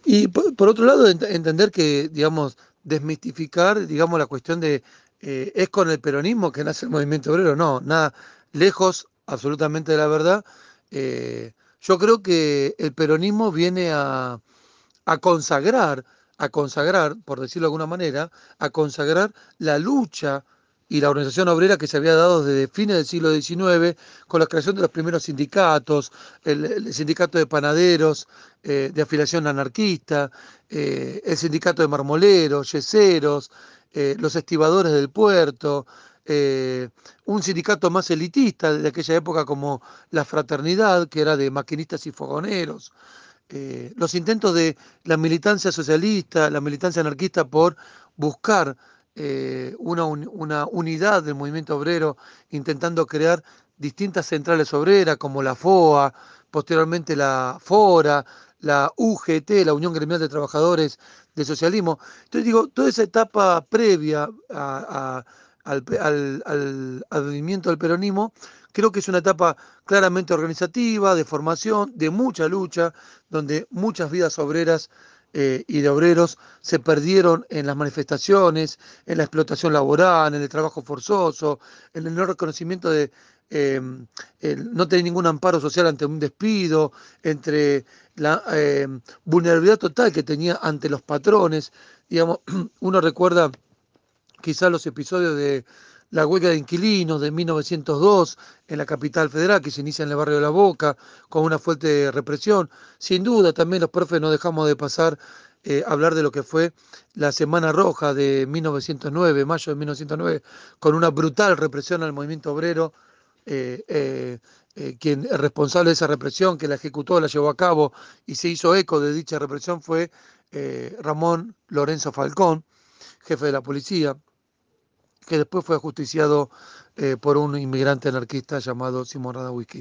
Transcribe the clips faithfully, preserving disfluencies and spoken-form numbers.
Y por, por otro lado, ent- entender que, digamos, desmistificar, digamos, la cuestión de, eh, ¿es con el peronismo que nace el movimiento obrero? No, nada, lejos absolutamente de la verdad. Eh, yo creo que el peronismo viene a, a consagrar, a consagrar, por decirlo de alguna manera, a consagrar la lucha y la organización obrera que se había dado desde fines del siglo diecinueve, con la creación de los primeros sindicatos, el, el sindicato de panaderos eh, de afiliación anarquista, eh, el sindicato de marmoleros, yeseros, eh, los estibadores del puerto, eh, un sindicato más elitista de aquella época como la Fraternidad, que era de maquinistas y fogoneros, eh, los intentos de la militancia socialista, la militancia anarquista por buscar eh, una, un- una unidad del movimiento obrero, intentando crear distintas centrales obreras como la F O A, posteriormente la FORA, la U G T, la Unión Gremial de Trabajadores del Socialismo. Entonces digo, toda esa etapa previa a- a- al, pe- al- al advenimiento del peronismo, creo que es una etapa claramente organizativa, de formación, de mucha lucha, donde muchas vidas obreras eh, y de obreros se perdieron en las manifestaciones, en la explotación laboral, en el trabajo forzoso, en el no reconocimiento de eh, el no tener ningún amparo social ante un despido, entre la eh, vulnerabilidad total que tenía ante los patrones. Digamos, uno recuerda quizás los episodios de la huelga de inquilinos de mil novecientos dos en la capital federal, que se inicia en el barrio de La Boca, con una fuerte represión. Sin duda, también los profes no dejamos de pasar eh, hablar de lo que fue la Semana Roja de mil novecientos nueve, mayo de mil novecientos nueve, con una brutal represión al movimiento obrero. Eh, eh, eh, quien es responsable de esa represión, que la ejecutó, la llevó a cabo y se hizo eco de dicha represión fue eh, Ramón Lorenzo Falcón, jefe de la policía, que después fue ajusticiado eh, por un inmigrante anarquista llamado Simón Radawski.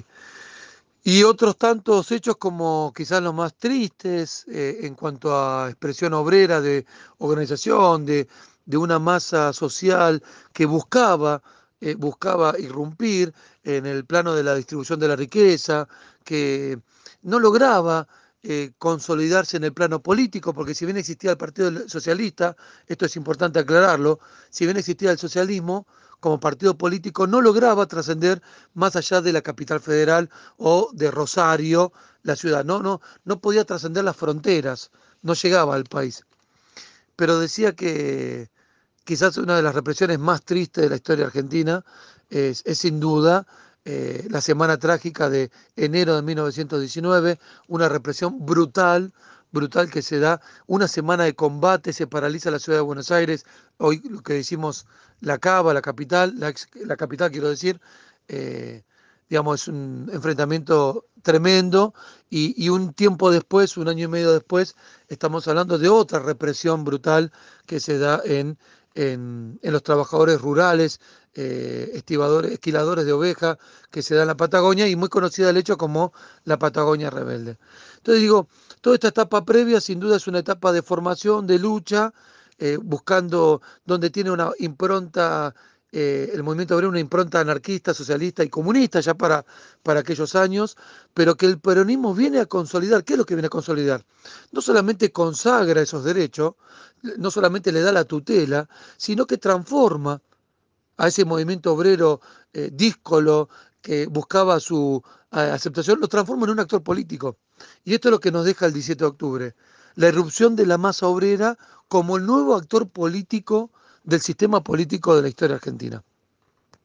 Y otros tantos hechos como quizás los más tristes eh, en cuanto a expresión obrera de organización, de, de una masa social que buscaba, eh, buscaba irrumpir en el plano de la distribución de la riqueza, que no lograba eh, consolidarse en el plano político, porque si bien existía el Partido Socialista, esto es importante aclararlo, si bien existía el socialismo, como partido político no lograba trascender más allá de la capital federal o de Rosario, la ciudad. No, no, no podía trascender las fronteras, no llegaba al país. Pero decía que quizás una de las represiones más tristes de la historia argentina es, es sin duda eh, la semana trágica de enero de mil novecientos diecinueve, una represión brutal, brutal que se da, una semana de combate, se paraliza la ciudad de Buenos Aires, hoy lo que decimos la Cava, la capital, la, ex- la capital quiero decir, eh, digamos, es un enfrentamiento tremendo y, y un tiempo después, un año y medio después, estamos hablando de otra represión brutal que se da en, en, en los trabajadores rurales, eh, estibadores, esquiladores de oveja que se da en la Patagonia y muy conocida el hecho como la Patagonia Rebelde. Entonces digo, toda esta etapa previa sin duda es una etapa de formación, de lucha, eh, buscando donde tiene una impronta eh, el movimiento obrero, una impronta anarquista, socialista y comunista ya para, para aquellos años, pero que el peronismo viene a consolidar. ¿Qué es lo que viene a consolidar? No solamente consagra esos derechos, no solamente le da la tutela, sino que transforma a ese movimiento obrero eh, díscolo que buscaba su eh, aceptación, lo transforma en un actor político. Y esto es lo que nos deja el diecisiete de octubre, la irrupción de la masa obrera como el nuevo actor político del sistema político de la historia argentina.